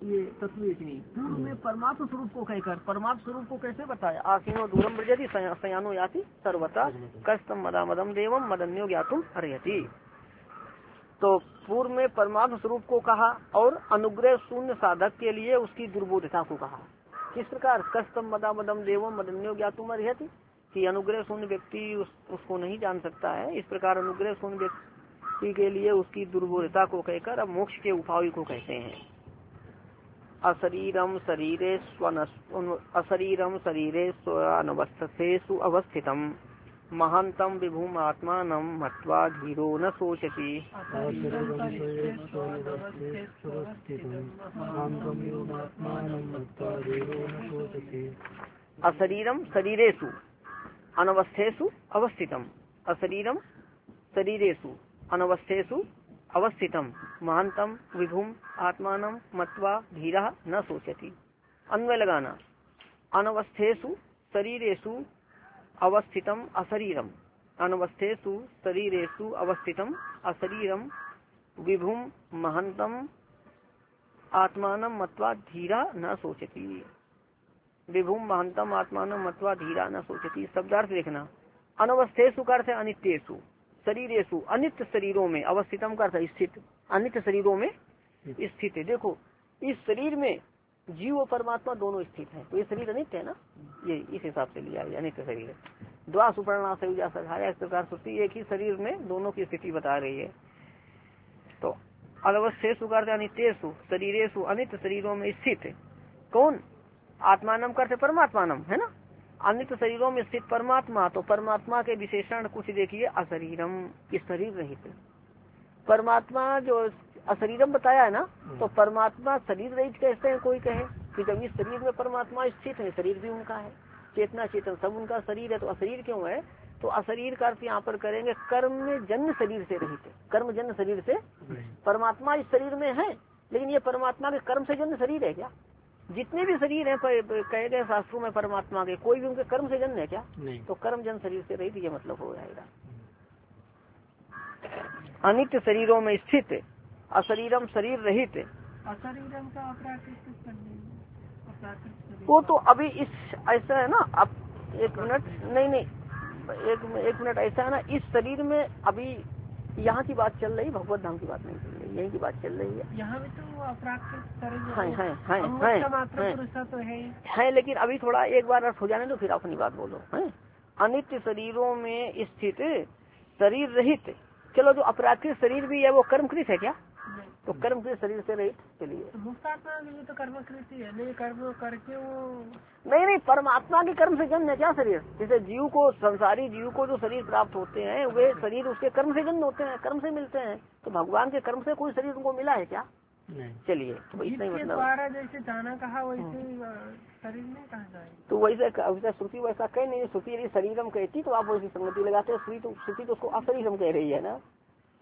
ये तत्व इतनी पूर्व में परमात्म स्वरूप को कहकर परमात्म स्वरूप को कैसे बताया? आसीनो दूरम ब्रजति सयानो याति सर्वथा कष्टम मदा मदम देवम मदन्यो ज्ञातुम अर्हति। तो पूर्व में परमात्म स्वरूप को कहा और अनुग्रह शून्य साधक के लिए उसकी दुर्बोधता को कहा। किस प्रकार? कष्टम मदा मदम देवम मदन्यो ज्ञातुम अर्हति, कि अनुग्रह शून्य व्यक्ति उस, उसको नहीं जान सकता है। इस प्रकार अनुग्रह शून्य व्यक्ति के लिए उसकी दुर्बोधता को कहकर अब मोक्ष के उपाय को कहते हैं। अशरीरम शरीरे स्वन अशरीरम शरीरे स्वानवस्थेषु अवस्थितम महांतम विभूम आत्मानं मत्वा धीरो न सोचति। अशरीरम शरीरेषु अनवस्थेषु अवस्थितम अशरीरम शरीरेषु अनवस्थेषु अवस्थितम महांतम विभूम आत्मानं मत्वा धीरः न सोचति। अन्वय लगाना। अनवस्थेषु शरीरेषु अवस्थितम अशरीरम अनवस्थेषु शरीरेषु अवस्थितम अशरीरम विभूम महंतम आत्मानं मत्वा धीरा न सोचति। विभूम महंतम आत्मानं मत्वा धीरा न सोचति शब्दार्थ देखना। अनवस्थेषु का अर्थ है अनित्येषु, शरीरेषु अनित्य शरीरों में, अवस्थितम का अर्थ है स्थित, अनित्य शरीरों में स्थित है। देखो इस शरीर में जीव और परमात्मा दोनों स्थित हैं, तो ये शरीर अनित्य है ना, ये इस हिसाब से लिया है अनित्य शरीर। द्वा सुपर्णा सयुजा सखाया, इस प्रकार श्रुति एक ही शरीर में दोनों की स्थिति बता रही है। तो अनवस्थेषु का अर्थ अनित्येषु शरीरेषु अनित्य शरीरों में स्थित कौन? आत्मानम करते परमात्मानम है ना, अनित्य शरीरों में स्थित परमात्मा। तो परमात्मा के विशेषण कुछ देखिए। अशरीरम, इस शरीर रहित परमात्मा जो अशरीरम बताया है ना, तो परमात्मा शरीर रहित कैसे हैं? कोई कहे कि जब इस शरीर में परमात्मा स्थित है, शरीर भी उनका है, चेतना चेतन सब उनका शरीर है, तो अशरीर क्यों है? तो अशरीर का अर्थ यहाँ पर करेंगे कर्म जन्य शरीर से रहित है, कर्म जन्य शरीर से। परमात्मा इस शरीर में है, लेकिन ये परमात्मा के कर्म से जन्य शरीर है क्या? जितने भी शरीर हैं कहे गए शास्त्रों में परमात्मा के, कोई भी उनके कर्म से जन्य है क्या? नहीं। तो कर्म जन्य शरीर से रहित ये मतलब हो जाएगा। अनित्य शरीरों में स्थित अशरीरम शरीर रहित। अशरीरम का अप्राकृतिक, वो तो अभी इस ऐसा है ना, अब एक मिनट नहीं नहीं एक एक मिनट ऐसा है ना, इस शरीर में अभी यहाँ की बात चल रही, भगवत धाम की बात नहीं चल रही, यही की बात चल रही है। यहाँ भी तो अप्राकृतिक है, है लेकिन अभी थोड़ा एक बार अर्थ हो जाने दो, फिर अपनी बात बोलो। है अनित्य शरीरों में स्थित शरीर रहित। चलो जो अपराकृत शरीर भी है वो कर्मकृत है क्या? तो कर्मकृत शरीर से रहित। चलिए मुक्तात्मा तो कर्मकृत ही है, नहीं कर्म करके वो नहीं नहीं परमात्मा के कर्म से जन्म है क्या शरीर? जैसे जीव को, संसारी जीव को जो शरीर प्राप्त होते हैं वे शरीर उसके कर्म से जन्म होते हैं, कर्म से मिलते हैं। तो भगवान के कर्म से कोई शरीर उनको मिला है क्या? चलिए तो इतना ही मतलब जैसे जाना कहा वैसे शरीर में कहा जाए, तो वैसे श्रुति वैसा कह नहीं। श्रुति यदि शरीरम कहती तो आप वैसी संगति लगाते हैं, श्रुति तो श्रुति तो उसको अशरीरम कह रही है ना।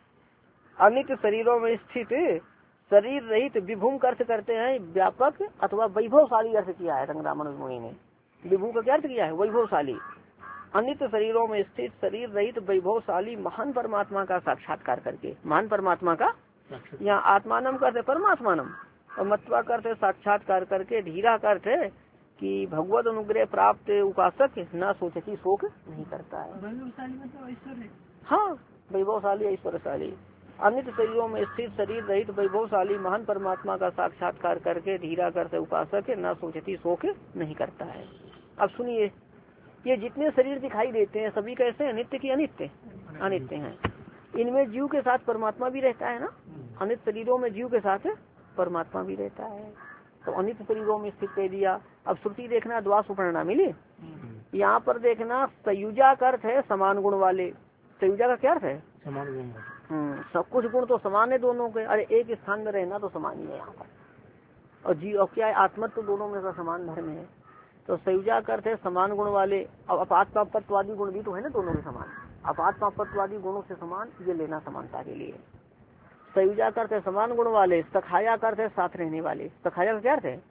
अनित्य शरीरों में स्थित शरीर रहित विभूम अर्थ करते हैं व्यापक अथवा वैभवशाली अर्थ किया है संग्रामन मुनि ने। विभू का क्या अर्थ किया है? वैभवशाली। अनित्य शरीरों में स्थित शरीर रहित वैभवशाली महान परमात्मा का साक्षात्कार करके, महान परमात्मा का यहाँ आत्मानम करते परमात्मानम और मत्वा करते साक्षात्कार करके धीरा करते कि भगवत अनुग्रह प्राप्त उपासक न सोचती शोक नहीं करता है। हाँ वैभवशाली ऐश्वर्यशाली। अनित्य शरीरों में स्थित शरीर रहित वैभवशाली महान परमात्मा का साक्षात्कार करके धीरा करते उपासक न सोचती शोक नहीं करता है। अब सुनिए, ये जितने शरीर दिखाई देते हैं सभी कैसे हैं? नित्य की अनित्य? अनित्य हैं। इनमें जीव के साथ परमात्मा भी रहता है ना, अनित्य शरीरों में जीव के साथ परमात्मा भी रहता है। तो अनित्य शरीरों में स्थित कह दिया। अब श्रुति देखना द्वा सुपर्णा मिली, यहाँ पर देखना संयुजा का अर्थ है समान गुण वाले। संयुजा का क्या अर्थ है? समान गुण। हम्म सब कुछ गुण तो समान है दोनों के। अरे एक स्थान में रहना तो समान ही है यहाँ पर। और जीव और क्या है? आत्मा तो दोनों में समान धर्म है। तो संयुजा का अर्थ है समान गुण वाले। अब अपात पापत्वादी गुण भी तो है ना दोनों के समान। अपात पापत्वादी गुणों से समान, ये लेना समानता के लिए। संयुजा का अर्थ है समान गुण वाले। सखाया का अर्थ है साथ रहने वाले। सखाया का क्या अर्थ है?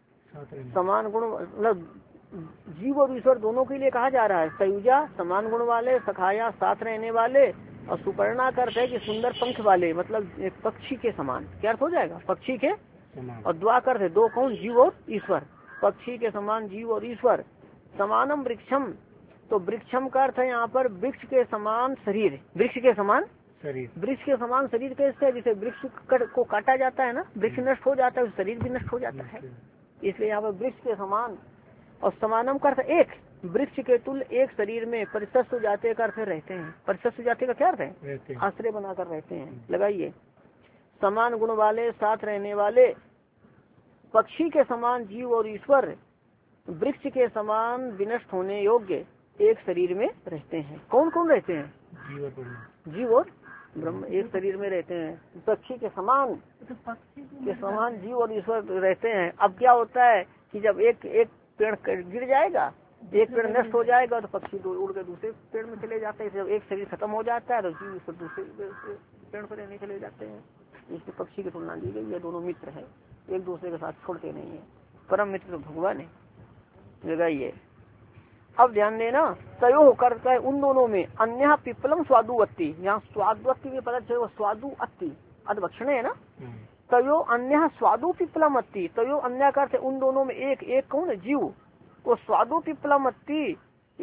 समान गुण, मतलब जीव और ईश्वर दोनों के लिए कहा जा रहा है। संयुजा समान गुण वाले, सखाया साथ रहने वाले, और सुपर्णा का अर्थ है कि सुंदर पंख वाले, मतलब पक्षी के समान। क्या अर्थ हो जाएगा? पक्षी के और द्वा कर दो कौन, जीव और ईश्वर। पक्षी के समान जीव और ईश्वर। समानम वृक्षम, तो वृक्षम का अर्थ है यहाँ पर वृक्ष के समान शरीर। वृक्ष के समान शरीर, वृक्ष के समान शरीर कैसे है, जैसे वृक्ष को काटा जाता है ना, वृक्ष नष्ट हो जाता है, शरीर भी नष्ट हो जाता है, इसलिए यहाँ पर वृक्ष के समान। और समानम का अर्थ एक, वृक्ष के तुल्य एक शरीर में परिशस्त्र जाते का अर्थ रहते हैं। परिशस्त्र जाते का क्या अर्थ है, आश्रय बनाकर रहते हैं। लगाइए, समान गुण वाले साथ रहने वाले, पक्षी के समान जीव और ईश्वर, वृक्ष के समान विनष्ट होने योग्य एक शरीर में रहते हैं। कौन कौन रहते हैं, जीव और ब्रह्म, जीव और ब्रह्म एक शरीर में रहते हैं। पक्षी के समान के समान जीव और ईश्वर रहते हैं। अब क्या होता है कि जब एक एक पेड़ गिर जाएगा, एक पेड़ नष्ट हो जाएगा, तो पक्षी उड़ के दूसरे पेड़ में चले जाते हैं। जब एक शरीर खत्म हो जाता है तो जीव ईश्वर दूसरे पेड़ पर रहने चले जाते हैं। इसलिए पक्षी की तुलना दी गई है, दोनों मित्र है, एक दूसरे के साथ छोड़ते नहीं है। परम मित्र तो भगवान है। लगाइए, अब ध्यान देना, तयो करता है उन दोनों में, अन्य पिपलम स्वादुवत्ति, यहाँ स्वादुवत्ति में पता चले स्वादु अत्ति अदभक्षण है ना, तयो अन्य स्वादु पिपलम अत्ति, तयो अन्य करते उन दोनों में एक, एक कौन जीव, वो स्वादु पिपलम अत्ति।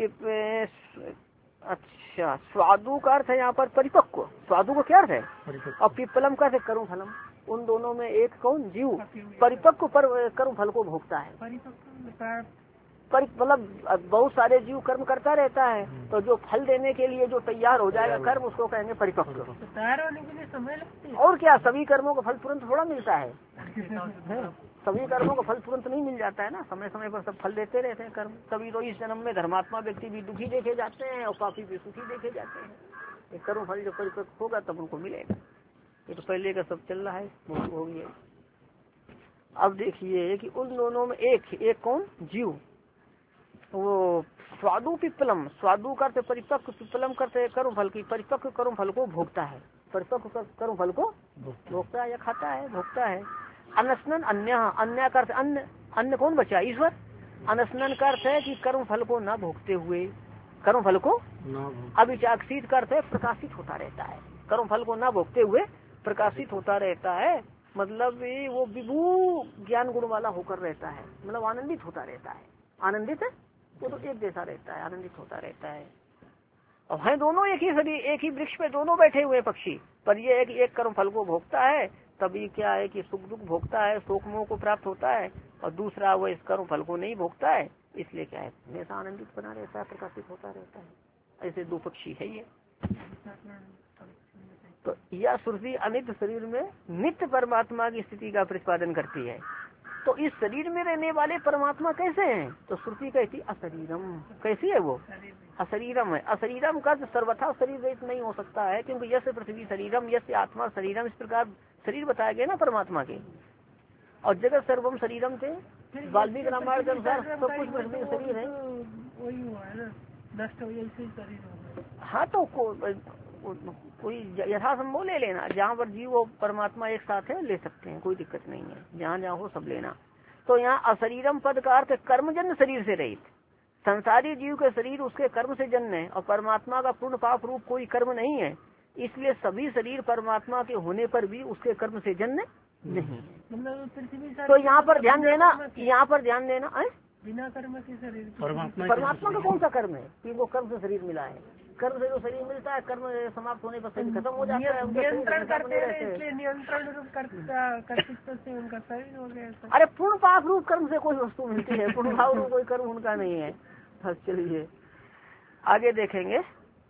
अच्छा, स्वादु का अर्थ है यहाँ पर परिपक्व, स्वादु का क्या अर्थ है, और पिपलम का अर्थ है कर्म फलम। उन दोनों में एक कौन जीव परिपक्व पर कर्म फल को भोगता है। मतलब बहुत सारे जीव कर्म करता रहता है, तो जो फल देने के लिए जो तैयार हो जाएगा कर्म, उसको कहेंगे परिपक्व। तैयार होने के लिए समय लगती है। और क्या, सभी कर्मों का फल तुरंत थोड़ा मिलता है, सभी कर्मों का फल तुरंत नहीं मिल जाता है ना, समय समय पर सब फल देते रहते हैं कर्म। तभी तो इस जन्म में धर्मात्मा व्यक्ति भी दुखी देखे जाते हैं और पापी भी सुखी देखे जाते हैं। कर्म फल जब परिपक्व होगा तब उनको मिलेगा। ये तो पहले का सब चल रहा है, हो गया। अब देखिए कि उन दोनों में एक, एक कौन जीव, वो स्वादु पिपलम, स्वादु करते परिपक्व, पिपलम करते कर्म फल की, परिपक्व कर्म फल को भोगता है, परिपक्व कर्म फल को भोगता है या खाता है, भोगता है। अनस्नन अन्य, अन्य करते अन्य, अन्य कौन बचा, ईश्वर। अनस्नन का अर्थ है कि कर्म फल को न भोगते हुए, कर्म फल को अभिचाक्षित करते है प्रकाशित होता रहता है, कर्म फल को न भोगते हुए प्रकाशित होता रहता है। मतलब वो विभू ज्ञान गुण वाला होकर रहता है, मतलब आनंदित होता रहता है। आनंदित है वो तो एक जैसा रहता है, आनंदित होता रहता है। और है दोनों एक ही शरीर, एक ही वृक्ष पे दोनों बैठे हुए पक्षी, पर ये है कि एक कर्म फल को भोगता है, तभी क्या है कि सुख दुख भोगता है, शोक मोह को प्राप्त होता है, और दूसरा वो इस कर्म फल को नहीं भोगता है, इसलिए क्या है हमेशा आनंदित बना रहता है, प्रकाशित होता रहता है। ऐसे दो पक्षी है ये। तो यह श्रुति अनित्य शरीर में नित्य परमात्मा की स्थिति का प्रतिपादन करती है। तो इस शरीर में रहने वाले परमात्मा कैसे हैं, तो श्रुति कहती अशरीरम। कैसी है वो, अशरीरम है। अशरीरम का सर्वथा शरीर रहित नहीं हो सकता है, क्योंकि यश पृथ्वी शरीरम, यश आत्मा शरीरम, इस प्रकार शरीर बताया गया ना परमात्मा के। और जगत सर्वम शरीरम थे, वाल्मीकि रामायण के अनुसार सब कुछ पृथ्वी शरीर है। वही हुआ है ना, नष्ट हो शरीर। हाँ, तो को, कोई यथासंभव ले लेना, जहाँ पर जीव और परमात्मा एक साथ है ले सकते हैं, कोई दिक्कत नहीं है, जहाँ जहाँ हो सब लेना। तो यहाँ अशरीरम पद का अर्थ कर्मजन्य शरीर से रहित। संसारी जीव के शरीर उसके कर्म से जन्य है, और परमात्मा का पूर्ण पाप रूप कोई कर्म नहीं है, इसलिए सभी शरीर परमात्मा के होने पर भी उसके कर्म से जन्य नहीं है। तो यहाँ पर ध्यान देना, यहाँ पर ध्यान देना है, बिना कर्म के शरीर परमात्मा का कौन सा कर्म है कि वो कर्म से शरीर मिला है। कर्म से जो शरीर मिलता है, कर्म समाप्त होने पर शरीर खत्म हो जाता है, नियंत्रण करते हैं, इसलिए नियंत्रण रूप कर्तृत्व से उनका शरीर हो गया। अरे पूर्ण पाप रूप कर्म से कोई वस्तु मिलती है, पूर्ण भाव रूप कोई कर्म उनका नहीं है। चलिए आगे देखेंगे।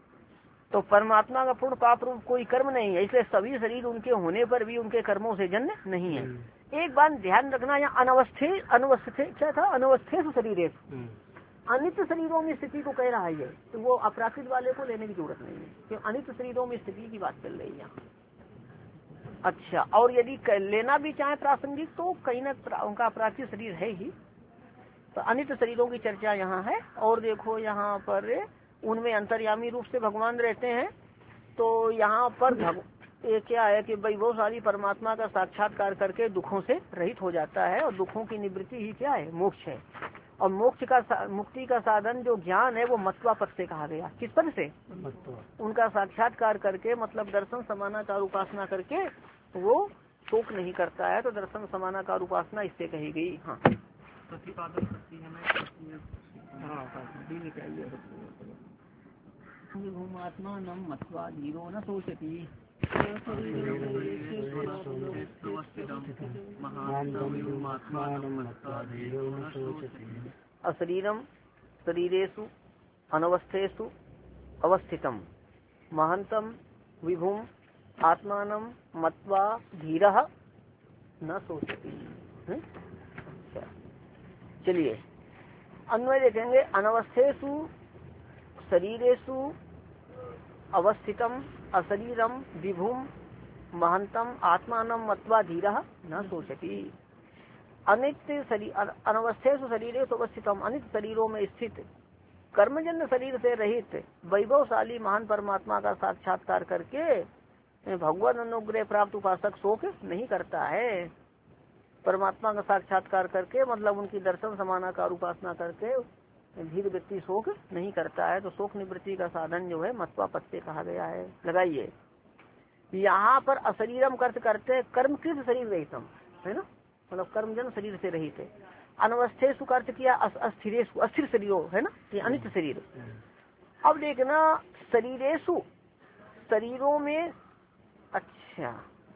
तो परमात्मा का पूर्ण पाप रूप कोई कर्म नहीं है, इसलिए सभी शरीर उनके होने पर भी उनके कर्मों से जन्य नहीं है। एक बात ध्यान रखना, यहाँ अनवस्थित अनवस्थित क्या था, अनवस्थित शरीर है, अनित्य शरीरों में स्थिति को कह रहा है ये, तो वो अपराकृत वाले को लेने की जरूरत नहीं है, क्योंकि अनित्य शरीरों में स्थिति की बात चल रही है यहाँ। अच्छा, और यदि लेना भी चाहे प्रासंगिक तो कहीं ना उनका अपराकृत शरीर है ही, तो अनित्य शरीरों की चर्चा यहाँ है। और देखो यहाँ पर उनमें अंतर्यामी रूप से भगवान रहते हैं, तो यहाँ पर ये क्या है कि भाई वो सारी परमात्मा का साक्षात्कार करके दुखों से रहित हो जाता है, और दुखों की निवृत्ति ही क्या है, मोक्ष है। और मोक्ष का मुक्ति का साधन जो ज्ञान है वो मत्वा पद से कहा गया। किस पद से, उनका साक्षात्कार करके, मतलब दर्शन समानाकार उपासना करके वो शोक नहीं करता है, तो दर्शन समानाकार उपासना इससे कही गई। हाँ विभूमात्मा नम मत्वा धीरो न सोचती अशरीरम शरीरेषु अनवस्थेषु अवस्थितम महंतम विभुम आत्मानं मत्वा धीरः न सोचती। अच्छा चलिए अन्वय देखेंगे। अनवस्थेषु शरीरेषु अवस्थितम अशरीरम विभुम महंतम आत्मानं मत्वा धीरः न सोचती। अनित्य शरीर अनवस्थेषु शरीरेषु अवस्थितम अनित्य शरीरों में स्थित कर्मजन्य शरीर से रहित वैभवशाली महान परमात्मा का साक्षात्कार करके भगवान अनुग्रह प्राप्त उपासक शोक नहीं करता है। परमात्मा का साक्षात्कार करके मतलब उनकी दर्शन समानाकार उपासना करके धीर व्यक्ति शोक नहीं करता है। तो शोक निवृत्ति का साधन जो है मत्वा पत्ते कहा गया है। लगाइए यहाँ पर अशरीरम कर्त करते कर्मकृत शरीर रहितम है ना, मतलब कर्मजन शरीर से रहित है। अनवस्थेषु का अर्थ किया अस्थिरेषु अस्थिर शरीरों है ना, ये अनित्य शरीर। अब देखना शरीरेषु शरीरों में, अच्छा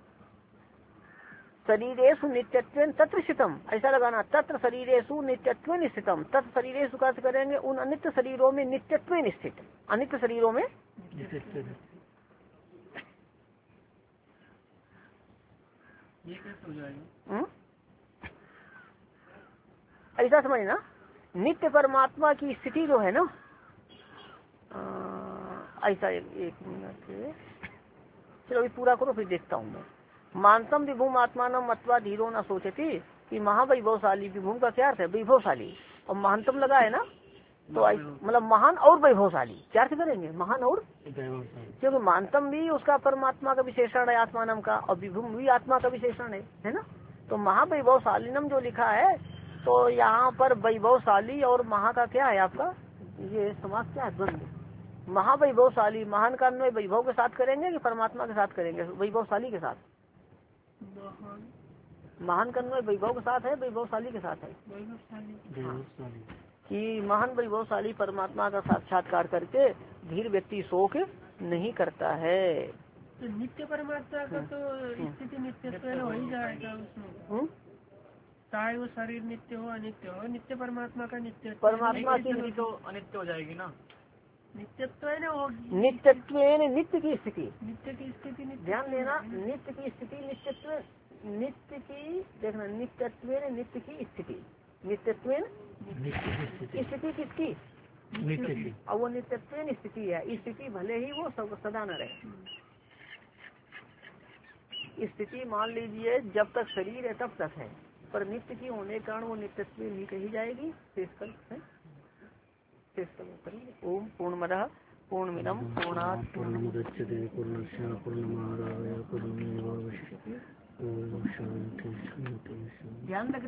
शरीरेषु नित्यत्वेन तत्र स्थितम ऐसा लगाना, तत्र शरीरेषु नित्यत्वेन स्थितम। तत्र शरीरेषु का अर्थ करेंगे उन अनित्य शरीरों में नित्यत्वेन स्थित, अनित्य शरीरों में ये कैसे हो जाएगा? ऐसा समझना नित्य परमात्मा की स्थिति जो है ना, ऐसा एक, एक मिनट चलो अभी पूरा करो फिर देखता हूँ मैं। मानतम विभूम आत्मान मत्वा धीरो न सोचती कि महावैभवशाली, विभूम का क्या अर्थ है वैभवशाली, और महानतम लगा है ना, तो मतलब महान और वैभवशाली क्या अर्थ करेंगे, महान और, क्योंकि मानतम भी उसका परमात्मा का विशेषण है आत्मानम का, और विभूम भी आत्मा का विशेषण है, है ना। तो महावैभवशालीनम जो लिखा है तो यहाँ पर वैभवशाली और महा का क्या है आपका ये समास क्या है द्वंद्व। महावैभवशाली महान का अन्वय वैभव के साथ करेंगे कि परमात्मा के साथ करेंगे, वैभवशाली के साथ। महान का अन्वय वैभव के साथ है वैभवशाली के साथ है, कि महान वैभवशाली परमात्मा का साक्षात्कार करके धीर व्यक्ति शोक नहीं करता है। तो नित्य परमात्मा का तो स्थिति नित्य हो ही जाएगा उसमें, चाहे वो शरीर नित्य हो अनित्य हो, नित्य परमात्मा का नित्य परमात्मा की तो अनित्य हो जाएगी ना, नित्यत्व है ना होगी, नित्यत्व नित्य की स्थिति, नित्य की स्थिति ध्यान देना, नित्य की स्थिति नित्यत्व नित्य की देखना, नित्यत्व नित्य की स्थिति, नित्यत्व स्थिति किसकी नित्य की, और वो नित्यत्व स्थिति है। स्थिति भले ही वो सब सदा न रहे, स्थिति मान लीजिए जब तक शरीर है तब तक है, पर नित्य की होने के कारण वो नित्यत्व ही कही जाएगी। ओम पूर्णमदः पूर्णमिदं पूर्णात् पूर्णमुदच्यते पूर्णस्य पूर्णमादाय पूर्णमेवावशिष्यते। ओम शांति शांति। ध्यान